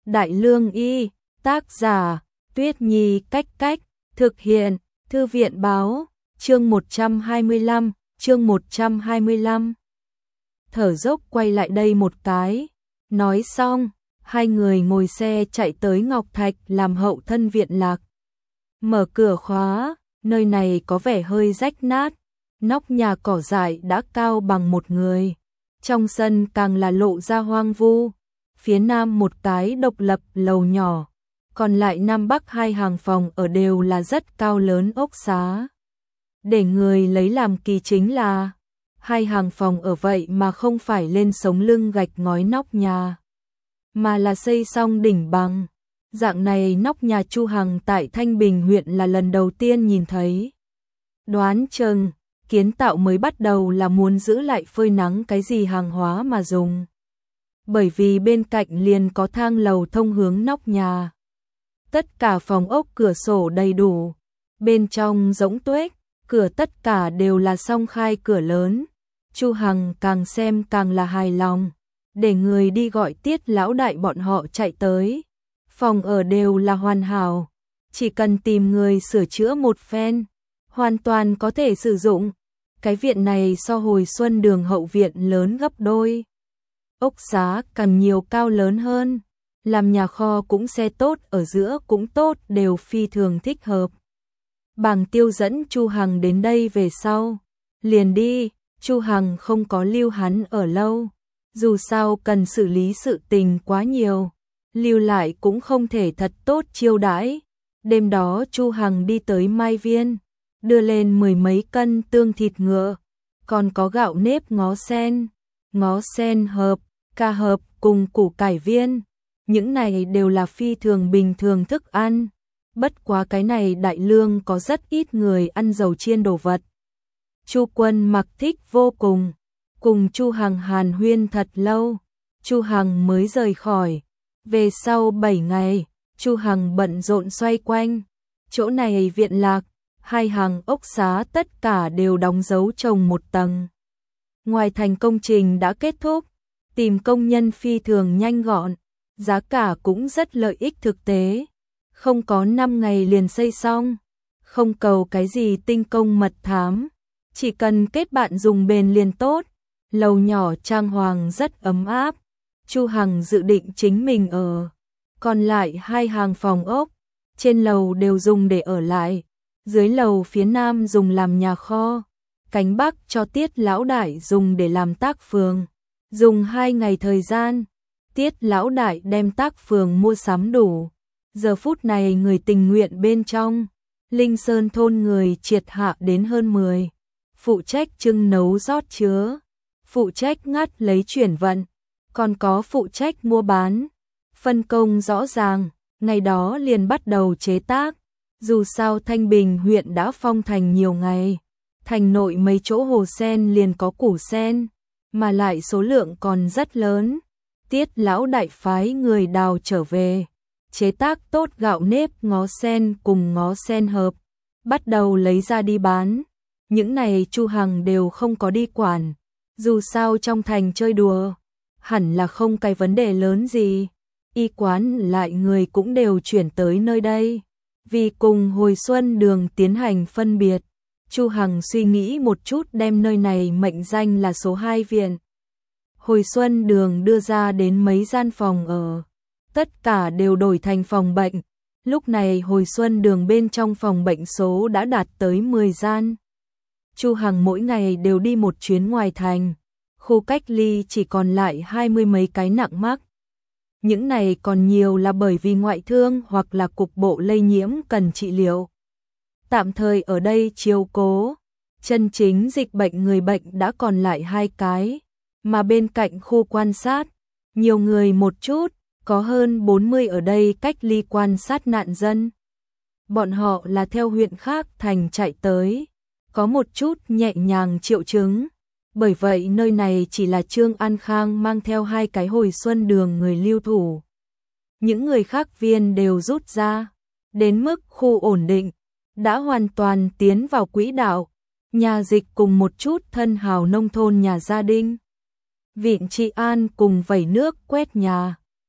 Đại Lương Y, tác giả, Tuyết Nhi Cách Cách, thực hiện, Thư viện Báo, chương 125. Thở dốc quay lại đây một cái, nói xong, hai người ngồi xe chạy tới Ngọc Thạch làm hậu thân viện lạc. Mở cửa khóa, nơi này có vẻ hơi rách nát, nóc nhà cỏ dại đã cao bằng một người. Trong sân càng là lộ ra hoang vu, phía nam một cái độc lập lầu nhỏ, còn lại nam bắc hai hàng phòng ở đều là rất cao lớn ốc xá. Để người lấy làm kỳ chính là, hai hàng phòng ở vậy mà không phải lên sống lưng gạch ngói nóc nhà, mà là xây xong đỉnh bằng. Dạng này nóc nhà Chu Hằng tại Thanh Bình huyện là lần đầu tiên nhìn thấy. Đoán chừng kiến tạo mới bắt đầu là muốn giữ lại phơi nắng cái gì hàng hóa mà dùng. Bởi vì bên cạnh liền có thang lầu thông hướng nóc nhà. Tất cả phòng ốc cửa sổ đầy đủ, bên trong rỗng tuếch, cửa tất cả đều là song khai cửa lớn. Chu Hằng càng xem càng là hài lòng, để người đi gọi Tiết lão đại bọn họ chạy tới. Phòng ở đều là hoàn hảo, chỉ cần tìm người sửa chữa một phen, hoàn toàn có thể sử dụng. Cái viện này so hồi xuân đường hậu viện lớn gấp đôi. Ốc xá càng nhiều cao lớn hơn, làm nhà kho cũng xe tốt, ở giữa cũng tốt, đều phi thường thích hợp. Bàng Tiêu dẫn Chu Hằng đến đây về sau, liền đi. Chu Hằng không có lưu hắn ở lâu, dù sao cần xử lý sự tình quá nhiều, lưu lại cũng không thể thật tốt chiêu đãi. Đêm đó Chu Hằng đi tới Mai Viên, đưa lên 10 mấy cân tương thịt ngựa, còn có gạo nếp ngó sen hợp, ca hợp cùng củ cải viên. Những này đều là phi thường bình thường thức ăn, bất quá cái này Đại Lương có rất ít người ăn dầu chiên đồ vật. Chu Quân Mặc thích vô cùng Chu Hằng hàn huyên thật lâu, Chu Hằng mới rời khỏi. Về sau 7 ngày, Chu Hằng bận rộn xoay quanh. Chỗ này viện lạc, hai hàng ốc xá tất cả đều đóng dấu trồng một tầng. Ngoài thành công trình đã kết thúc, tìm công nhân phi thường nhanh gọn, giá cả cũng rất lợi ích thực tế. Không có 5 ngày liền xây xong, không cầu cái gì tinh công mật thám, chỉ cần kết bạn dùng bền liền tốt. Lầu nhỏ trang hoàng rất ấm áp, Chu Hằng dự định chính mình ở. Còn lại hai hàng phòng ốc, trên lầu đều dùng để ở lại, dưới lầu phía nam dùng làm nhà kho, cánh bắc cho Tiết lão đại dùng để làm tác phường. Dùng 2 ngày thời gian, Tiết lão đại đem tác phường mua sắm đủ. Giờ phút này người tình nguyện bên trong Linh Sơn thôn người triệt hạ đến hơn 10, phụ trách trưng nấu rót chứa, phụ trách ngắt lấy chuyển vận, còn có phụ trách mua bán. Phân công rõ ràng, ngày đó liền bắt đầu chế tác. Dù sao Thanh Bình huyện đã phong thành nhiều ngày, thành nội mấy chỗ hồ sen liền có củ sen, mà lại số lượng còn rất lớn. Tiết lão đại phái người đào trở về, chế tác tốt gạo nếp ngó sen cùng ngó sen hợp, bắt đầu lấy ra đi bán. Những này Chu Hằng đều không có đi quản, dù sao trong thành chơi đùa, hẳn là không cái vấn đề lớn gì. Y quán lại người cũng đều chuyển tới nơi đây. Vì cùng hồi xuân đường tiến hành phân biệt, Chu Hằng suy nghĩ một chút đem nơi này mệnh danh là số 2 viện. Hồi xuân đường đưa ra đến mấy gian phòng ở, tất cả đều đổi thành phòng bệnh. Lúc này hồi xuân đường bên trong phòng bệnh số đã đạt tới 10 gian. Chu Hằng mỗi ngày đều đi một chuyến ngoài thành, khu cách ly chỉ còn lại 20 mấy cái nặng mắc. Những này còn nhiều là bởi vì ngoại thương hoặc là cục bộ lây nhiễm cần trị liệu. Tạm thời ở đây chiếu cố, chân chính dịch bệnh người bệnh đã còn lại 2 cái, mà bên cạnh khu quan sát, nhiều người một chút, có hơn 40 ở đây cách ly quan sát nạn dân. Bọn họ là theo huyện khác thành chạy tới, có một chút nhẹ nhàng triệu chứng. Bởi vậy nơi này chỉ là Trương An Khang mang theo 2 cái hồi xuân đường người lưu thủ. Những người khác viên đều rút ra, đến mức khu ổn định, đã hoàn toàn tiến vào quỹ đạo. Nhà dịch cùng một chút thân hào nông thôn nhà gia đình. Viện trị an cùng vẩy nước quét nhà.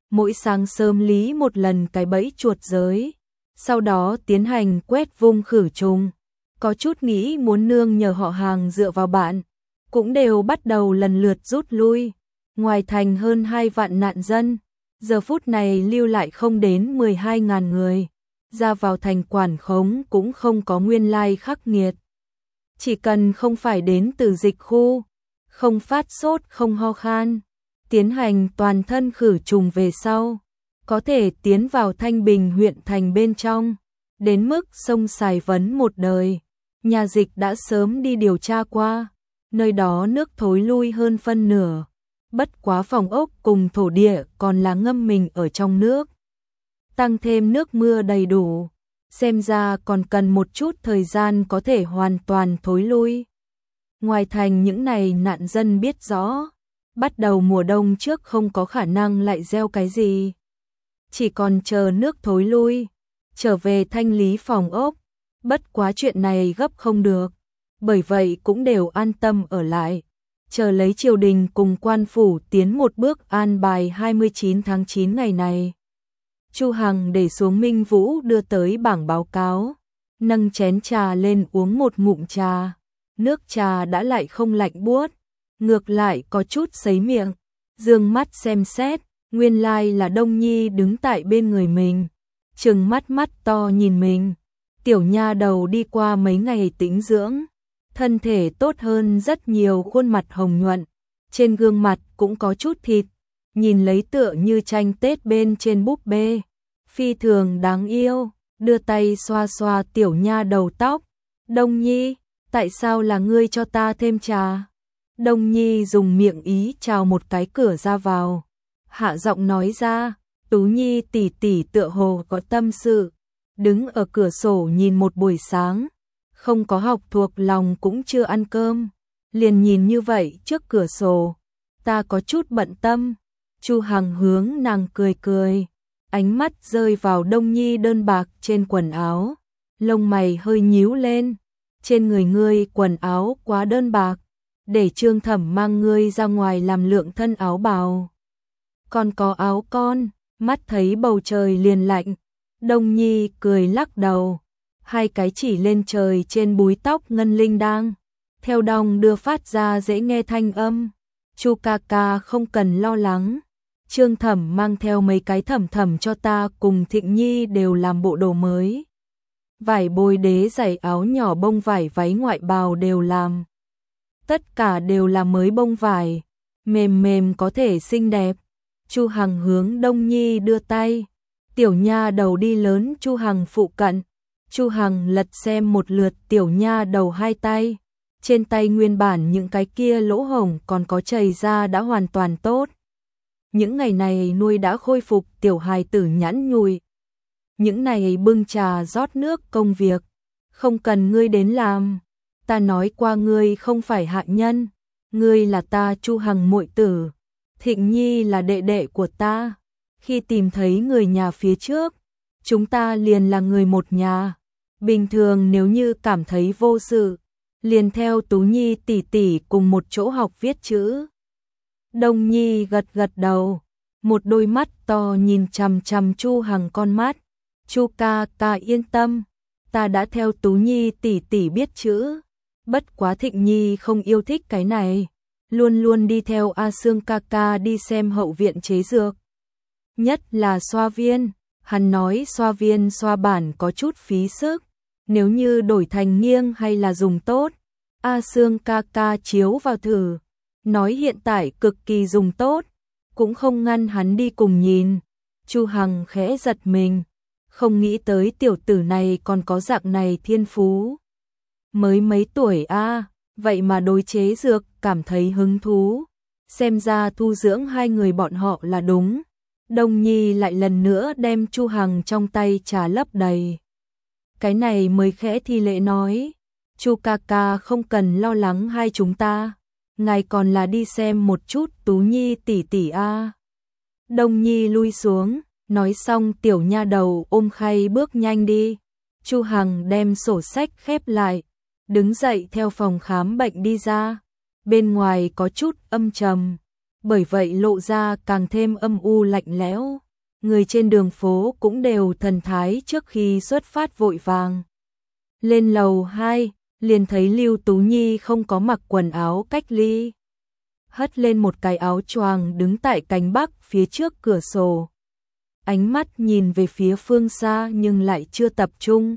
mỗi sáng sớm lý một lần cái bẫy chuột giới, sau đó tiến hành quét vung khử trùng. Có chút nghĩ muốn nương nhờ họ hàng dựa vào bạn, cũng đều bắt đầu lần lượt rút lui. Ngoài thành hơn 2 vạn nạn dân, giờ phút này lưu lại không đến 12.000 người, ra vào thành quản khống cũng không có nguyên lai khắc nghiệt. Chỉ cần không phải đến từ dịch khu, không phát sốt không ho khan, tiến hành toàn thân khử trùng về sau, có thể tiến vào Thanh Bình huyện thành bên trong, đến mức sông Sài vấn một đời. Nhà dịch đã sớm đi điều tra qua, nơi đó nước thối lui hơn phân nửa, bất quá phòng ốc cùng thổ địa còn là ngâm mình ở trong nước. Tăng thêm nước mưa đầy đủ, xem ra còn cần một chút thời gian có thể hoàn toàn thối lui. Ngoài thành những này nạn dân biết rõ, bắt đầu mùa đông trước không có khả năng lại gieo cái gì. Chỉ còn chờ nước thối lui, trở về thanh lý phòng ốc. Bất quá chuyện này gấp không được, bởi vậy cũng đều an tâm ở lại, chờ lấy triều đình cùng quan phủ tiến một bước an bài 29 tháng 9 ngày này. Chu Hằng để xuống Minh Vũ đưa tới bảng báo cáo, nâng chén trà lên uống một ngụm trà, nước trà đã lại không lạnh buốt, ngược lại có chút sấy miệng, dương mắt xem xét, nguyên lai là Đông Nhi đứng tại bên người mình, trừng mắt mắt to nhìn mình. Tiểu nha đầu đi qua mấy ngày tĩnh dưỡng, thân thể tốt hơn rất nhiều, khuôn mặt hồng nhuận, trên gương mặt cũng có chút thịt, nhìn lấy tựa như tranh Tết bên trên búp bê, phi thường đáng yêu, đưa tay xoa xoa tiểu nha đầu tóc. Đông Nhi, tại sao là ngươi cho ta thêm trà? Đông Nhi dùng miệng ý chào một cái cửa ra vào, hạ giọng nói ra, Tú Nhi tỷ tỷ tựa hồ có tâm sự. Đứng ở cửa sổ nhìn một buổi sáng, không có học thuộc lòng cũng chưa ăn cơm, liền nhìn như vậy trước cửa sổ, ta có chút bận tâm. Chu Hằng hướng nàng cười cười, ánh mắt rơi vào Đông Nhi đơn bạc trên quần áo, lông mày hơi nhíu lên, trên người ngươi quần áo quá đơn bạc, để Trương Thẩm mang ngươi ra ngoài làm lượng thân áo bào. Còn có áo con, mắt thấy bầu trời liền lạnh. Đông Nhi cười lắc đầu, hai cái chỉ lên trời trên búi tóc ngân linh đang, theo đong đưa phát ra dễ nghe thanh âm. Chu ca ca không cần lo lắng, Trương Thẩm mang theo mấy cái thẩm thẩm cho ta cùng Thịnh Nhi đều làm bộ đồ mới. Vải bồi đế giày áo nhỏ bông vải váy ngoại bào đều làm. Tất cả đều là mới bông vải, mềm mềm có thể xinh đẹp. Chu Hằng hướng Đông Nhi đưa tay. Tiểu nha đầu đi lớn Chu Hằng phụ cận, Chu Hằng lật xem một lượt tiểu nha đầu hai tay, trên tay nguyên bản những cái kia lỗ hổng còn có chảy ra đã hoàn toàn tốt. Những ngày này nuôi đã khôi phục, tiểu hài tử nhẵn nhụi. Những này bưng trà rót nước công việc, không cần ngươi đến làm, ta nói qua ngươi không phải hạ nhân, ngươi là ta Chu Hằng muội tử, Thịnh Nhi là đệ đệ của ta. Khi tìm thấy người nhà phía trước, chúng ta liền là người một nhà. Bình thường nếu như cảm thấy vô sự, liền theo Tú Nhi tỷ tỷ cùng một chỗ học viết chữ. Đông Nhi gật gật đầu, một đôi mắt to nhìn chằm chằm Chu Hằng con mắt. Chu ca ca yên tâm, ta đã theo Tú Nhi tỷ tỷ biết chữ. Bất quá Thịnh Nhi không yêu thích cái này, luôn luôn đi theo A Sương ca ca đi xem hậu viện chế dược. Nhất là xoa viên, hắn nói xoa viên xoa bản có chút phí sức, nếu như đổi thành nghiêng hay là dùng tốt. A Sương ca ca chiếu vào thử, nói hiện tại cực kỳ dùng tốt, cũng không ngăn hắn đi cùng nhìn. Chu Hằng khẽ giật mình, không nghĩ tới tiểu tử này còn có dạng này thiên phú. Mới mấy tuổi a, vậy mà đối chế dược cảm thấy hứng thú, xem ra thu dưỡng hai người bọn họ là đúng. Đông Nhi lại lần nữa đem Chu Hằng trong tay trà lấp đầy. Cái này mới khẽ thi lễ nói, Chu ca ca không cần lo lắng hai chúng ta, ngài còn là đi xem một chút Tú Nhi tỷ tỷ a. Đông Nhi lui xuống, nói xong tiểu nha đầu ôm khay bước nhanh đi. Chu Hằng đem sổ sách khép lại, đứng dậy theo phòng khám bệnh đi ra. Bên ngoài có chút âm trầm, bởi vậy lộ ra càng thêm âm u lạnh lẽo. người trên đường phố cũng đều thần thái trước khi xuất phát vội vàng. Lên lầu 2, liền thấy Lưu Tú Nhi không có mặc quần áo cách ly. Hất lên một cái áo choàng đứng tại cánh bắc phía trước cửa sổ. Ánh mắt nhìn về phía phương xa nhưng lại chưa tập trung.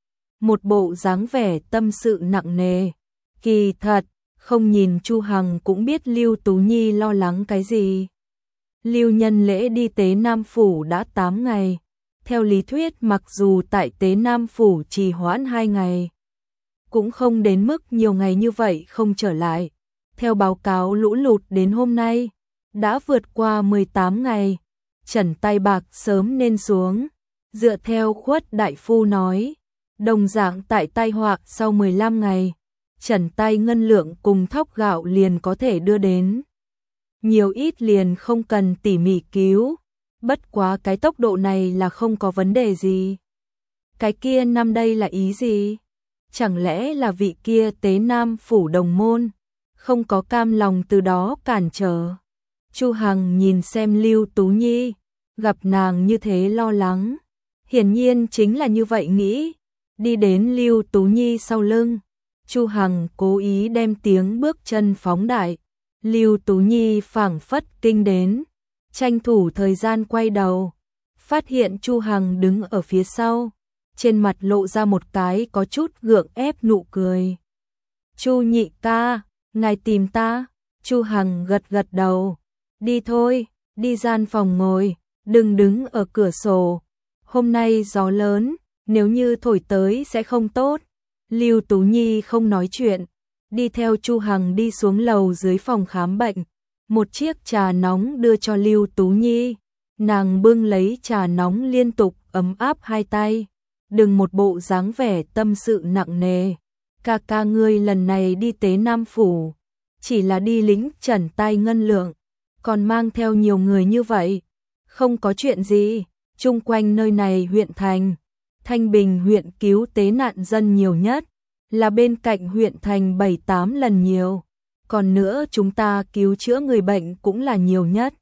Một bộ dáng vẻ tâm sự nặng nề. Kỳ thật, không nhìn Chu Hằng cũng biết Lưu Tú Nhi lo lắng cái gì. Lưu Nhân Lễ đi Tế Nam Phủ đã 8 ngày. Theo lý thuyết mặc dù tại Tế Nam Phủ trì hoãn 2 ngày, cũng không đến mức nhiều ngày như vậy không trở lại. Theo báo cáo lũ lụt đến hôm nay, đã vượt qua 18 ngày, trần tay bạc sớm nên xuống. Dựa theo Khuất Đại Phu nói, đồng dạng tại tai họa sau 15 ngày, trần tay ngân lượng cùng thóc gạo liền có thể đưa đến. Nhiều ít liền không cần tỉ mỉ cứu, bất quá cái tốc độ này là không có vấn đề gì. Cái kia năm đây là ý gì? Chẳng lẽ là vị kia Tế Nam Phủ đồng môn, không có cam lòng từ đó cản trở. Chu Hằng nhìn xem Lưu Tú Nhi, gặp nàng như thế lo lắng. Hiển nhiên chính là như vậy nghĩ. Đi đến Lưu Tú Nhi sau lưng, Chu Hằng cố ý đem tiếng bước chân phóng đại. Lưu Tú Nhi phảng phất kinh đến, tranh thủ thời gian quay đầu, phát hiện Chu Hằng đứng ở phía sau, trên mặt lộ ra một cái có chút gượng ép nụ cười. Chu nhị ca, ngài tìm ta? Chu Hằng gật gật đầu. Đi thôi, đi gian phòng ngồi, đừng đứng ở cửa sổ. Hôm nay gió lớn, nếu như thổi tới sẽ không tốt. Lưu Tú Nhi không nói chuyện, đi theo Chu Hằng đi xuống lầu dưới phòng khám bệnh. Một chiếc trà nóng đưa cho Lưu Tú Nhi. Nàng bưng lấy trà nóng liên tục ấm áp hai tay. Đừng một bộ dáng vẻ tâm sự nặng nề. Ca ca ngươi lần này đi Tế Nam Phủ, chỉ là đi lính trần tay ngân lượng, còn mang theo nhiều người như vậy. Không có chuyện gì, chung quanh nơi này huyện thành, Thanh Bình huyện cứu tế nạn dân nhiều nhất, là bên cạnh huyện thành 7-8 lần nhiều. Còn nữa chúng ta cứu chữa người bệnh cũng là nhiều nhất.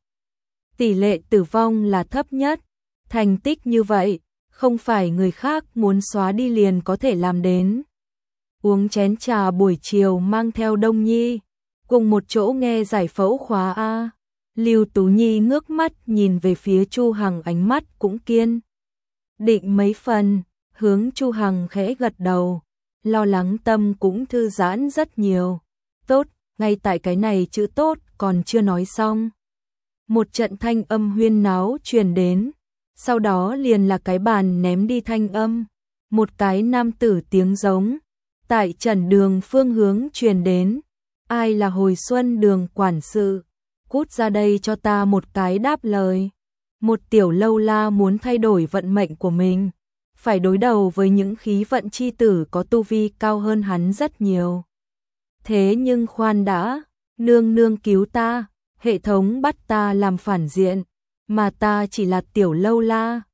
Tỷ lệ tử vong là thấp nhất. Thành tích như vậy, không phải người khác muốn xóa đi liền có thể làm đến. Uống chén trà buổi chiều mang theo Đông Nhi, cùng một chỗ nghe giải phẫu khóa A. Lưu Tú Nhi ngước mắt nhìn về phía Chu Hằng, ánh mắt cũng kiên định mấy phần, hướng Chu Hằng khẽ gật đầu, lo lắng tâm cũng thư giãn rất nhiều. Tốt, ngay tại cái này chữ tốt còn chưa nói xong. Một trận thanh âm huyên náo truyền đến, sau đó liền là cái bàn ném đi thanh âm, một cái nam tử tiếng giống, tại trần đường phương hướng truyền đến. Ai là Hồi Xuân đường quản sự? Cút ra đây cho ta một cái đáp lời. Một tiểu lâu la muốn thay đổi vận mệnh của mình, phải đối đầu với những khí vận chi tử có tu vi cao hơn hắn rất nhiều. Thế nhưng khoan đã, nương nương cứu ta, hệ thống bắt ta làm phản diện, mà ta chỉ là tiểu lâu la,